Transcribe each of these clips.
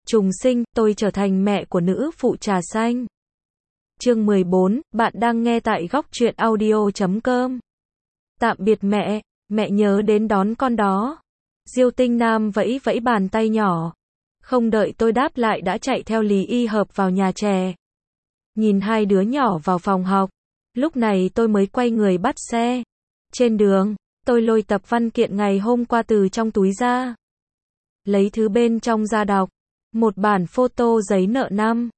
Trùng sinh, tôi trở thành mẹ của nữ phụ trà xanh. Chương 14, bạn đang nghe tại góc truyện audio.com. Tạm biệt mẹ, mẹ nhớ đến đón con đó. Diêu Tinh Nam vẫy vẫy bàn tay nhỏ. Không đợi tôi đáp lại đã chạy theo Lý Y Hợp vào nhà trẻ. Nhìn hai đứa nhỏ vào phòng học. Lúc này tôi mới quay người bắt xe. Trên đường, tôi lôi tập văn kiện ngày hôm qua từ trong túi ra. Lấy thứ bên trong ra đọc. Một bản photo giấy nợ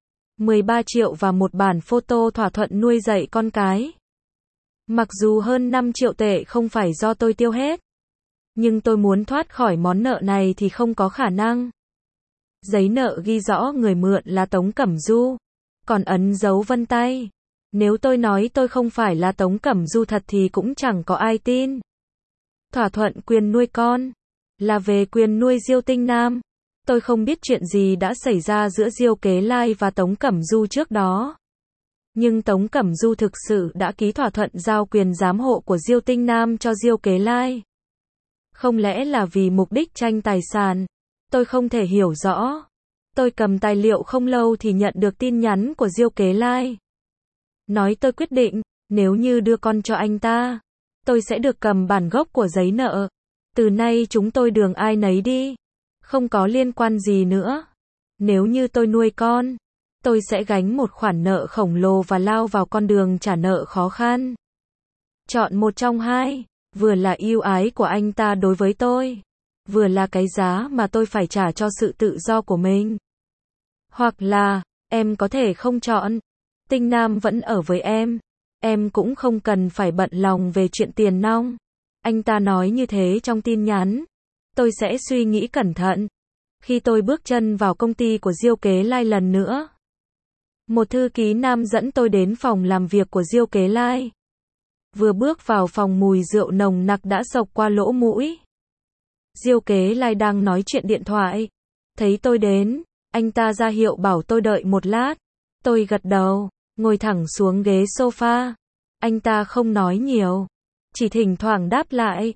13 triệu và một bản photo thỏa thuận nuôi dạy con cái. Mặc dù hơn 5 triệu tệ không phải do tôi tiêu hết. Nhưng tôi muốn thoát khỏi món nợ này thì không có khả năng. Giấy nợ ghi rõ người mượn là Tống Cẩm Du. Còn ấn dấu vân tay. Nếu tôi nói tôi không phải là Tống Cẩm Du thật thì cũng chẳng có ai tin. Thỏa thuận quyền nuôi con. Là về quyền nuôi Diêu Tinh Nam. Tôi không biết chuyện gì đã xảy ra giữa Diêu Kế Lai và Tống Cẩm Du trước đó. Nhưng Tống Cẩm Du thực sự đã ký thỏa thuận giao quyền giám hộ của Diêu Tinh Nam cho Diêu Kế Lai. Không lẽ là vì mục đích tranh tài sản? Tôi không thể hiểu rõ. Tôi cầm tài liệu không lâu thì nhận được tin nhắn của Diêu Kế Lai. Nói tôi quyết định, nếu như đưa con cho anh ta, tôi sẽ được cầm bản gốc của giấy nợ. Từ nay chúng tôi đường ai nấy đi. Không có liên quan gì nữa. Nếu như tôi nuôi con, tôi sẽ gánh một khoản nợ khổng lồ và lao vào con đường trả nợ khó khăn. Chọn một trong hai, vừa là ưu ái của anh ta đối với tôi, vừa là cái giá mà tôi phải trả cho sự tự do của mình. Hoặc là, em có thể không chọn. Tinh Nam vẫn ở với em cũng không cần phải bận lòng về chuyện tiền nong. Anh ta nói như thế trong tin nhắn. Tôi sẽ suy nghĩ cẩn thận. Khi tôi bước chân vào công ty của Diêu Kế Lai lần nữa, một thư ký nam dẫn tôi đến phòng làm việc của Diêu Kế Lai. Vừa bước vào phòng mùi rượu nồng nặc đã xộc qua lỗ mũi. Diêu Kế Lai đang nói chuyện điện thoại. Thấy tôi đến, anh ta ra hiệu bảo tôi đợi một lát. Tôi gật đầu, ngồi thẳng xuống ghế sofa. Anh ta không nói nhiều, chỉ thỉnh thoảng đáp lại.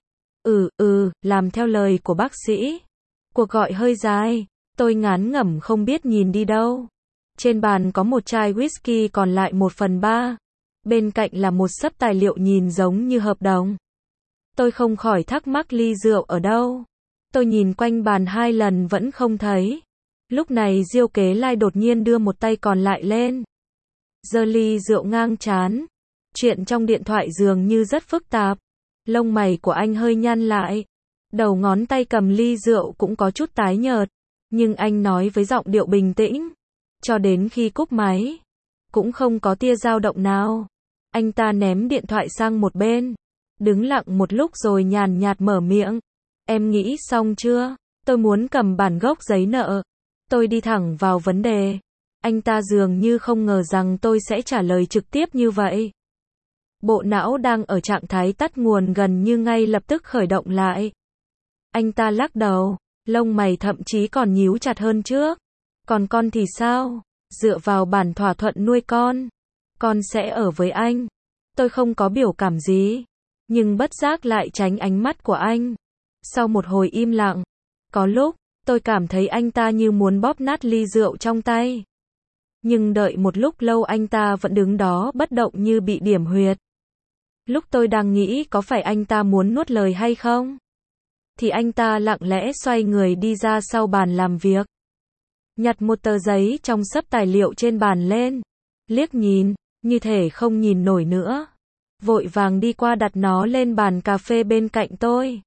Làm theo lời của bác sĩ. Cuộc gọi hơi dài, tôi ngán ngẩm không biết nhìn đi đâu. Trên bàn có một chai whisky còn lại 1/3. Bên cạnh là một xấp tài liệu nhìn giống như hợp đồng. Tôi không khỏi thắc mắc ly rượu ở đâu. Tôi nhìn quanh bàn 2 lần vẫn không thấy. Lúc này Diêu Kế Lai đột nhiên đưa một tay còn lại lên. Giơ ly rượu ngang trán. Chuyện trong điện thoại dường như rất phức tạp. Lông mày của anh hơi nhăn lại. Đầu ngón tay cầm ly rượu cũng có chút tái nhợt. Nhưng anh nói với giọng điệu bình tĩnh. Cho đến khi cúp máy. Cũng không có tia dao động nào. Anh ta ném điện thoại sang một bên. Đứng lặng một lúc rồi nhàn nhạt mở miệng. Em nghĩ xong chưa? Tôi muốn cầm bản gốc giấy nợ. Tôi đi thẳng vào vấn đề. Anh ta dường như không ngờ rằng tôi sẽ trả lời trực tiếp như vậy. Bộ não đang ở trạng thái tắt nguồn gần như ngay lập tức khởi động lại. Anh ta lắc đầu, lông mày thậm chí còn nhíu chặt hơn trước. Còn con thì sao? Dựa vào bản thỏa thuận nuôi con sẽ ở với anh. Tôi không có biểu cảm gì, nhưng bất giác lại tránh ánh mắt của anh. Sau một hồi im lặng, có lúc, tôi cảm thấy anh ta như muốn bóp nát ly rượu trong tay. Nhưng đợi một lúc lâu anh ta vẫn đứng đó bất động như bị điểm huyệt. Lúc tôi đang nghĩ có phải anh ta muốn nuốt lời hay không, thì anh ta lặng lẽ xoay người đi ra sau bàn làm việc. Nhặt một tờ giấy trong xấp tài liệu trên bàn lên. Liếc nhìn, như thể không nhìn nổi nữa. Vội vàng đi qua đặt nó lên bàn cà phê bên cạnh tôi.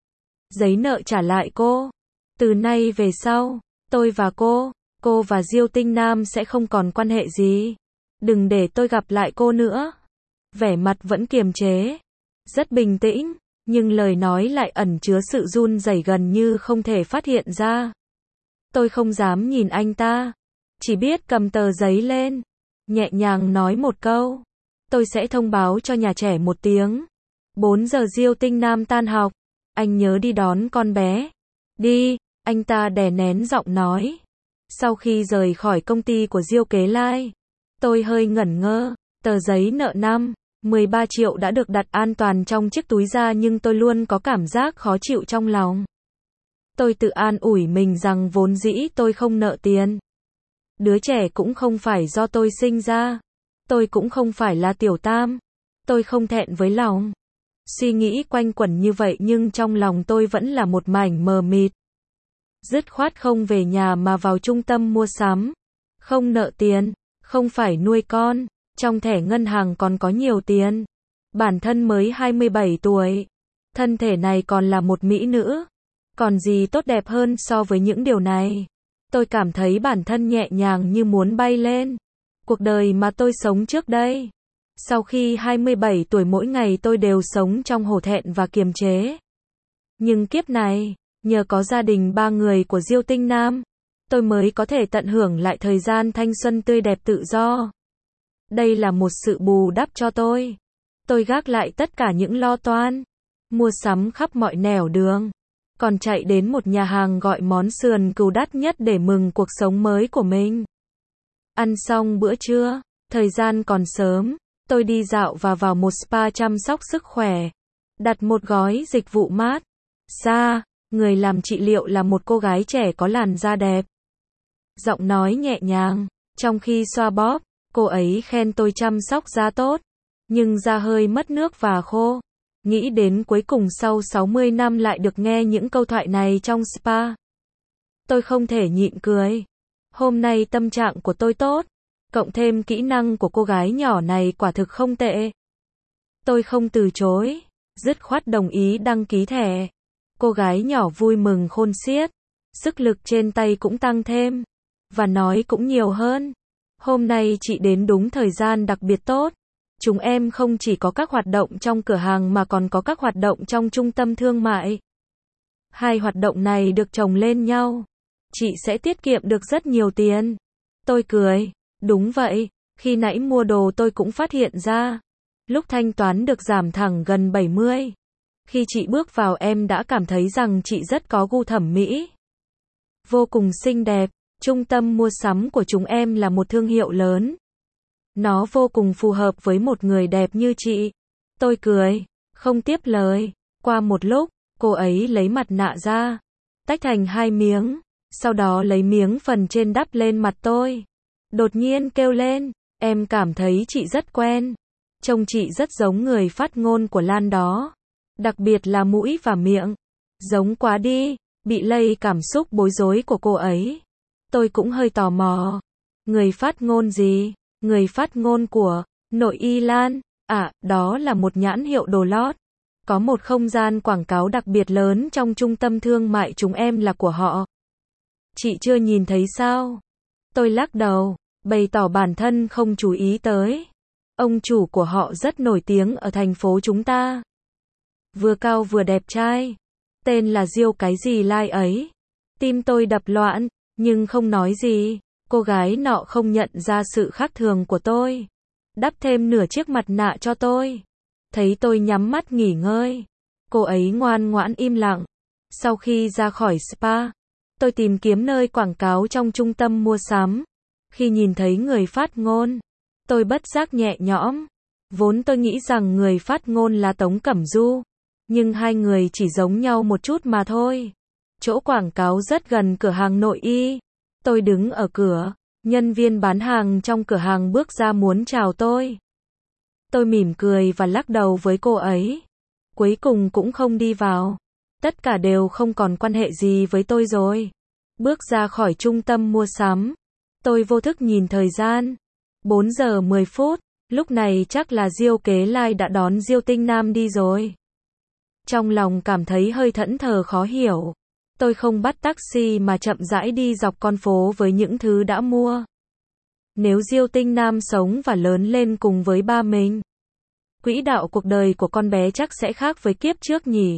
Giấy nợ trả lại cô. Từ nay về sau, tôi và cô và Diêu Tinh Nam sẽ không còn quan hệ gì. Đừng để tôi gặp lại cô nữa. Vẻ mặt vẫn kiềm chế. Rất bình tĩnh, nhưng lời nói lại ẩn chứa sự run rẩy gần như không thể phát hiện ra. Tôi không dám nhìn anh ta. Chỉ biết cầm tờ giấy lên. Nhẹ nhàng nói một câu. Tôi sẽ thông báo cho nhà trẻ một tiếng. 4 giờ Diêu Tinh Nam tan học. Anh nhớ đi đón con bé. Đi, anh ta đè nén giọng nói. Sau khi rời khỏi công ty của Diêu Kế Lai, tôi hơi ngẩn ngơ. Tờ giấy nợ 13 triệu đã được đặt an toàn trong chiếc túi ra nhưng tôi luôn có cảm giác khó chịu trong lòng. Tôi tự an ủi mình rằng vốn dĩ tôi không nợ tiền. Đứa trẻ cũng không phải do tôi sinh ra. Tôi cũng không phải là tiểu tam. Tôi không thẹn với lòng. Suy nghĩ quanh quẩn như vậy nhưng trong lòng tôi vẫn là một mảnh mờ mịt. Dứt khoát không về nhà mà vào trung tâm mua sắm. Không nợ tiền, không phải nuôi con, trong thẻ ngân hàng còn có nhiều tiền. Bản thân mới 27 tuổi. Thân thể này còn là một mỹ nữ. Còn gì tốt đẹp hơn so với những điều này. Tôi cảm thấy bản thân nhẹ nhàng như muốn bay lên. Cuộc đời mà tôi sống trước đây. Sau khi 27 tuổi mỗi ngày tôi đều sống trong hổ thẹn và kiềm chế. Nhưng kiếp này, nhờ có gia đình 3 người của Diêu Tinh Nam, tôi mới có thể tận hưởng lại thời gian thanh xuân tươi đẹp tự do. Đây là một sự bù đắp cho tôi. Tôi gác lại tất cả những lo toan, mua sắm khắp mọi nẻo đường, còn chạy đến một nhà hàng gọi món sườn cừu đắt nhất để mừng cuộc sống mới của mình. Ăn xong bữa trưa, thời gian còn sớm, tôi đi dạo và vào một spa chăm sóc sức khỏe, đặt một gói dịch vụ mát. Người làm trị liệu là một cô gái trẻ có làn da đẹp. Giọng nói nhẹ nhàng, trong khi xoa bóp, cô ấy khen tôi chăm sóc da tốt, nhưng da hơi mất nước và khô. Nghĩ đến cuối cùng sau 60 năm lại được nghe những câu thoại này trong spa. Tôi không thể nhịn cười. Hôm nay tâm trạng của tôi tốt, cộng thêm kỹ năng của cô gái nhỏ này quả thực không tệ. Tôi không từ chối, dứt khoát đồng ý đăng ký thẻ. Cô gái nhỏ vui mừng khôn xiết, sức lực trên tay cũng tăng thêm, và nói cũng nhiều hơn. Hôm nay chị đến đúng thời gian đặc biệt tốt. Chúng em không chỉ có các hoạt động trong cửa hàng mà còn có các hoạt động trong trung tâm thương mại. Hai hoạt động này được chồng lên nhau. Chị sẽ tiết kiệm được rất nhiều tiền. Tôi cười. Đúng vậy, khi nãy mua đồ tôi cũng phát hiện ra. Lúc thanh toán được giảm thẳng gần 70. Khi chị bước vào em đã cảm thấy rằng chị rất có gu thẩm mỹ. Vô cùng xinh đẹp. Trung tâm mua sắm của chúng em là một thương hiệu lớn. Nó vô cùng phù hợp với một người đẹp như chị. Tôi cười, không tiếp lời. Qua một lúc, cô ấy lấy mặt nạ ra, tách thành 2 miếng, sau đó lấy miếng phần trên đắp lên mặt tôi. Đột nhiên kêu lên, em cảm thấy chị rất quen. Trông chị rất giống người phát ngôn của Lan đó. Đặc biệt là mũi và miệng. Giống quá đi, bị lây cảm xúc bối rối của cô ấy. Tôi cũng hơi tò mò. Người phát ngôn gì? Người phát ngôn của Nội Y Lan. Đó là một nhãn hiệu đồ lót. Có một không gian quảng cáo đặc biệt lớn trong trung tâm thương mại chúng em là của họ. Chị chưa nhìn thấy sao? Tôi lắc đầu, bày tỏ bản thân không chú ý tới. Ông chủ của họ rất nổi tiếng ở thành phố chúng ta. Vừa cao vừa đẹp trai. Tên là Diêu cái gì Lai ấy. Tim tôi đập loạn, nhưng không nói gì. Cô gái nọ không nhận ra sự khác thường của tôi. Đắp thêm nửa chiếc mặt nạ cho tôi. Thấy tôi nhắm mắt nghỉ ngơi. Cô ấy ngoan ngoãn im lặng. Sau khi ra khỏi spa, tôi tìm kiếm nơi quảng cáo trong trung tâm mua sắm. Khi nhìn thấy người phát ngôn, tôi bất giác nhẹ nhõm. Vốn tôi nghĩ rằng người phát ngôn là Tống Cẩm Du. Nhưng hai người chỉ giống nhau một chút mà thôi. Chỗ quảng cáo rất gần cửa hàng Nội Y. Tôi đứng ở cửa, nhân viên bán hàng trong cửa hàng bước ra muốn chào tôi. Tôi mỉm cười và lắc đầu với cô ấy. Cuối cùng cũng không đi vào. Tất cả đều không còn quan hệ gì với tôi rồi. Bước ra khỏi trung tâm mua sắm. Tôi vô thức nhìn thời gian. 4 giờ 10 phút. Lúc này chắc là Diêu Kế Lai đã đón Diêu Tinh Nam đi rồi. Trong lòng cảm thấy hơi thẫn thờ khó hiểu. Tôi không bắt taxi mà chậm rãi đi dọc con phố với những thứ đã mua. Nếu Diêu Tinh Nam sống và lớn lên cùng với ba mình, quỹ đạo cuộc đời của con bé chắc sẽ khác với kiếp trước nhỉ.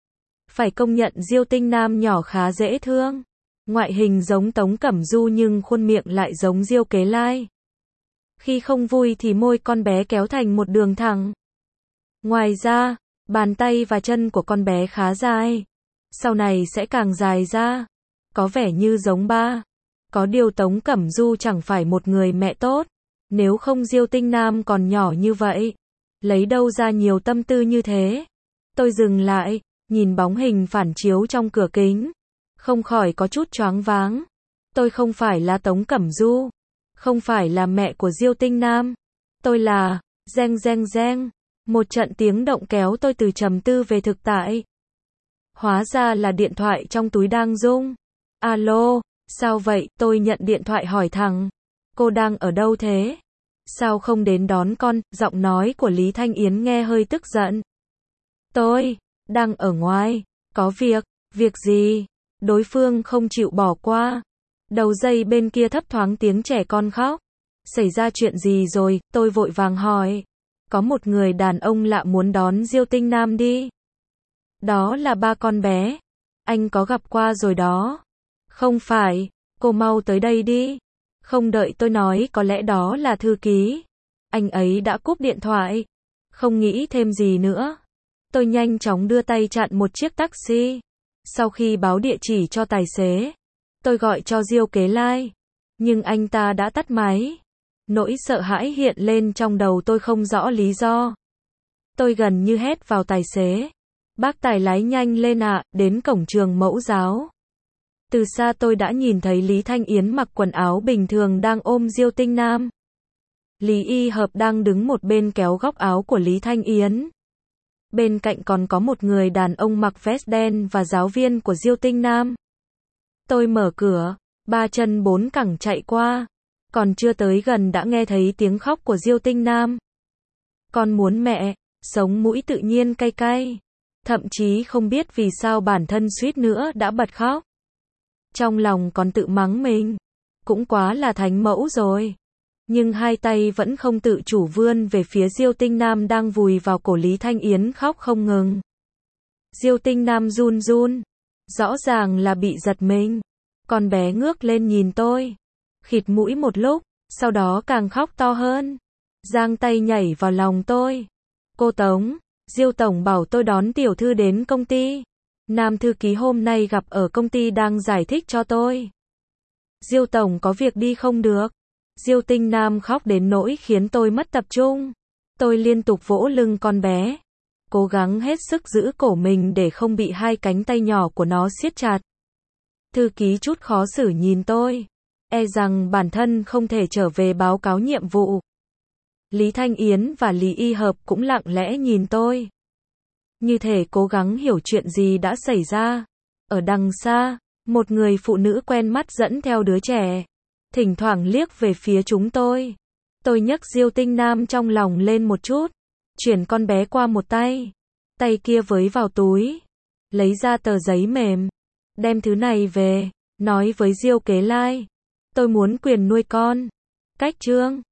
Phải công nhận Diêu Tinh Nam nhỏ khá dễ thương. Ngoại hình giống Tống Cẩm Du nhưng khuôn miệng lại giống Diêu Kế Lai. Khi không vui thì môi con bé kéo thành một đường thẳng. Ngoài ra, bàn tay và chân của con bé khá dài. Sau này sẽ càng dài ra. Có vẻ như giống ba. Có điều Tống Cẩm Du chẳng phải một người mẹ tốt. Nếu không Diêu Tinh Nam còn nhỏ như vậy. Lấy đâu ra nhiều tâm tư như thế. Tôi dừng lại, nhìn bóng hình phản chiếu trong cửa kính. không khỏi có chút choáng váng. Tôi không phải là Tống Cẩm Du, không phải là mẹ của Diêu Tinh Nam. Tôi là, reng reng reng. Một trận tiếng động kéo tôi từ trầm tư về thực tại. Hóa ra là điện thoại trong túi đang rung. Alo, sao vậy? Tôi nhận điện thoại hỏi thẳng. Cô đang ở đâu thế? Sao không đến đón con? Giọng nói của Lý Thanh Yến nghe hơi tức giận. Tôi đang ở ngoài. Có việc? Việc gì? Đối phương không chịu bỏ qua. Đầu dây bên kia thấp thoáng tiếng trẻ con khóc. Xảy ra chuyện gì rồi? Tôi vội vàng hỏi. Có một người đàn ông lạ muốn đón Diêu Tinh Nam đi. Đó là ba con bé. Anh có gặp qua rồi đó. Không phải. Cô mau tới đây đi. Không đợi tôi nói, có lẽ đó là thư ký. Anh ấy đã cúp điện thoại. Không nghĩ thêm gì nữa. Tôi nhanh chóng đưa tay chặn một chiếc taxi. Sau khi báo địa chỉ cho tài xế, tôi gọi cho Diêu Kế Lai. Nhưng anh ta đã tắt máy. Nỗi sợ hãi hiện lên trong đầu tôi không rõ lý do. Tôi gần như hét vào tài xế. Bác tài lái nhanh lên ạ, đến cổng trường mẫu giáo. Từ xa tôi đã nhìn thấy Lý Thanh Yến mặc quần áo bình thường đang ôm Diêu Tinh Nam. Lý Y Hợp đang đứng một bên kéo góc áo của Lý Thanh Yến. Bên cạnh còn có một người đàn ông mặc vest đen và giáo viên của Diêu Tinh Nam. Tôi mở cửa, ba chân bốn cẳng chạy qua. Còn chưa tới gần đã nghe thấy tiếng khóc của Diêu Tinh Nam. Con muốn mẹ, sống mũi tự nhiên cay cay. Thậm chí không biết vì sao bản thân suýt nữa đã bật khóc. Trong lòng còn tự mắng mình. Cũng quá là thánh mẫu rồi. Nhưng hai tay vẫn không tự chủ vươn về phía Diêu Tinh Nam đang vùi vào cổ Lý Thanh Yến khóc không ngừng. Diêu Tinh Nam run run. Rõ ràng là bị giật mình. Con bé ngước lên nhìn tôi. Khịt mũi một lúc, sau đó càng khóc to hơn. Giang tay nhảy vào lòng tôi. Cô Tống, Diêu Tổng bảo tôi đón tiểu thư đến công ty. Nam thư ký hôm nay gặp ở công ty đang giải thích cho tôi. Diêu Tổng có việc đi không được. Diêu Tinh Nam khóc đến nỗi khiến tôi mất tập trung. Tôi liên tục vỗ lưng con bé. Cố gắng hết sức giữ cổ mình để không bị hai cánh tay nhỏ của nó siết chặt. Thư ký chút khó xử nhìn tôi. E rằng bản thân không thể trở về báo cáo nhiệm vụ. Lý Thanh Yến và Lý Y Hợp cũng lặng lẽ nhìn tôi. Như thể cố gắng hiểu chuyện gì đã xảy ra. Ở đằng xa, một người phụ nữ quen mắt dẫn theo đứa trẻ. Thỉnh thoảng liếc về phía chúng tôi. Tôi nhấc Diêu Tinh Nam trong lòng lên một chút. Chuyển con bé qua một tay. Tay kia với vào túi. Lấy ra tờ giấy mềm. Đem thứ này về. Nói với Diêu Kế Lai. Tôi muốn quyền nuôi con. Cách chương